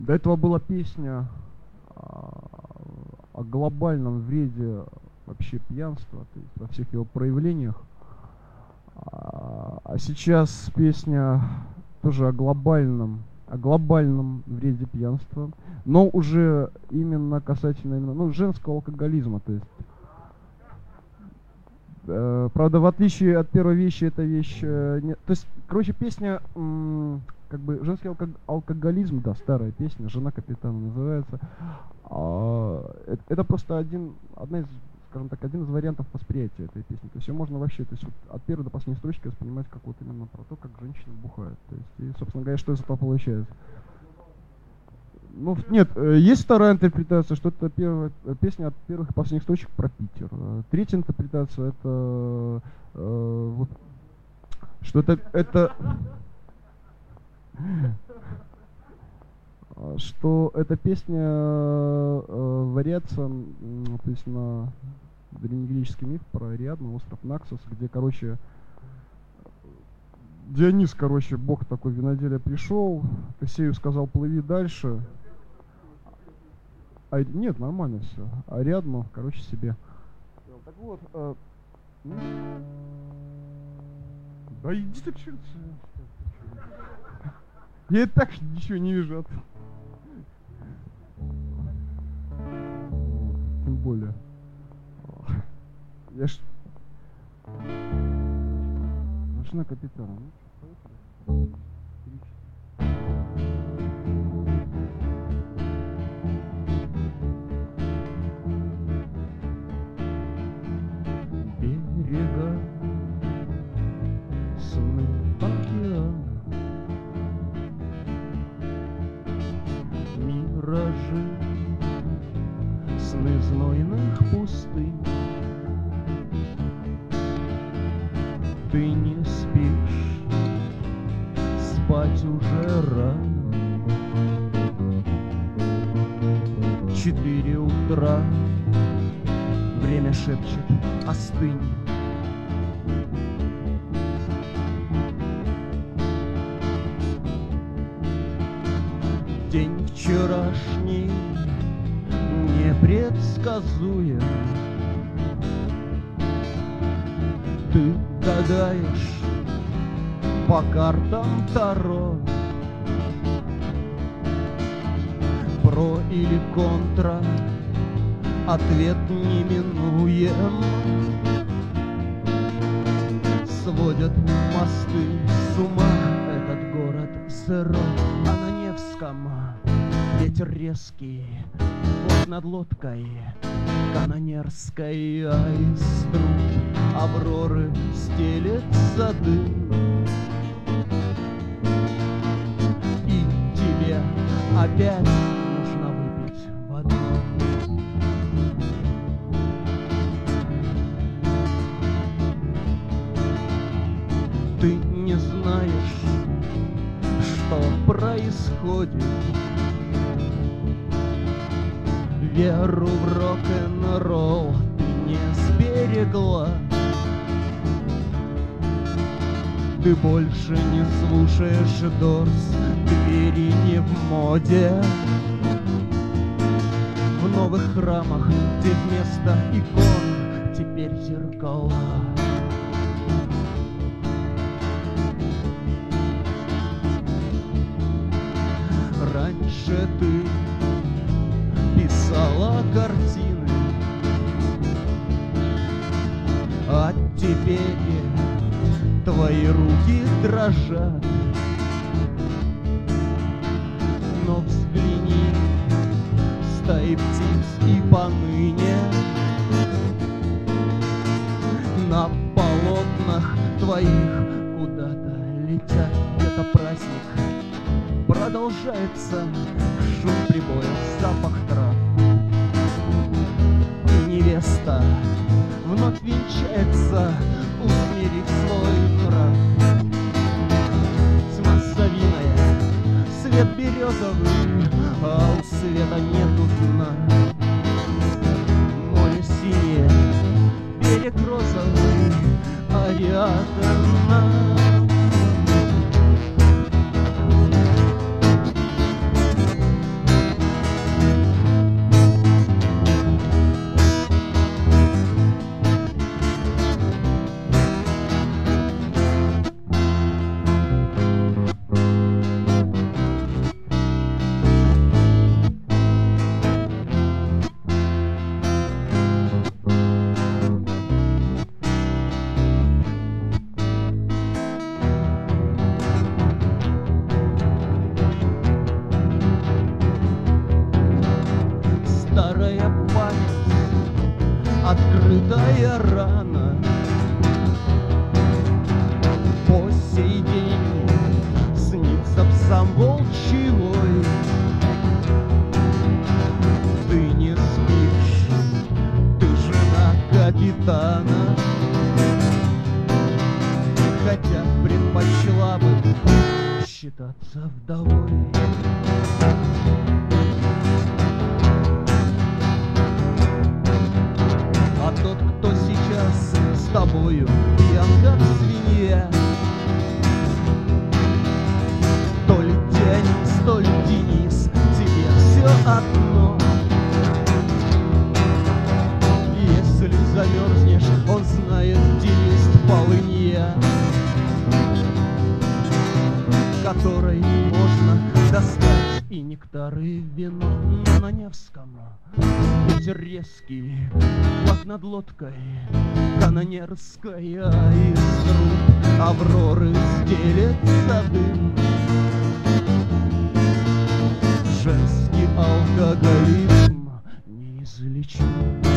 До этого была песня о глобальном вреде вообще пьянства, то есть во всех его проявлениях. А сейчас песня тоже о глобальном вреде пьянства, но уже именно касательно женского алкоголизма. То есть, правда, в отличие от первой вещи, эта вещь... то есть, короче, песня... как бы женский алкоголизм, да, старая песня, «Жена капитана» называется. Это просто один из вариантов восприятия этой песни. То есть ее можно вообще, то есть вот от первой до последней строчки воспринимать как вот именно про то, как женщины бухают. То есть, и, собственно говоря, что из этого получается. Ну, нет, есть вторая интерпретация, что это песня от первых и последних строчек про Питер. Третья интерпретация это вот, что это что эта песня вариация, то есть на древнегреческий миф про Ариадну, остров Наксос, где, короче, Дионис, бог такой виноделия, пришел, Тесею сказал: плыви дальше. Нет, нормально все. Ариадну, себе. Так вот, да иди ты к черту. Я и так ничего не вижу. Тем более. Я ж... Жена капитана. Берега сны океана, миражи, сны знойных пустынь. Ты не спишь, спать уже рано. 4 утра, время шепчет: остынь. День вчерашний непредсказуем. Ты гадаешь по картам Таро, про или контра, ответ неминуем. Сводят мосты с ума этот город сырой, а на Невском ветер резкий, вот над лодкой канонерской, а из труб Авроры стелется дым. И тебе опять нужно выпить воды. Ты не знаешь, что происходит. Веру в рок-н-ролл ты не сберегла. Ты больше не слушаешь Дорс, двери не в моде. В новых храмах, где вместо икон теперь зеркала. Раньше ты писала картины, а теперь твои руки дрожат. Но взгляни, стаи птиц и поныне на полотнах твоих куда-то летят. Это праздник, продолжается шум прибоя, запах трав. И невеста вновь венчается, усмирив свой нрав. Тьма совиная, свет березовый, а у света нету дна. Море синее, берег розовый, Ариадна. открытая рана. По сей день снится псам волчий вой. Ты не спишь, ты жена капитана, хотя предпочла бы считаться вдовой. А тот, кто сейчас с тобою пьян, как свинья, то ли Денис, то ли Денис, тебе все одно. Если замерзнешь, он знает, где есть полынья, которой можно достать и нектар, и вино. На Невском ветер резкий, флаг над лодкой канонерская, из труб Авроры стелется дым. Женский алкоголизм неизлечим.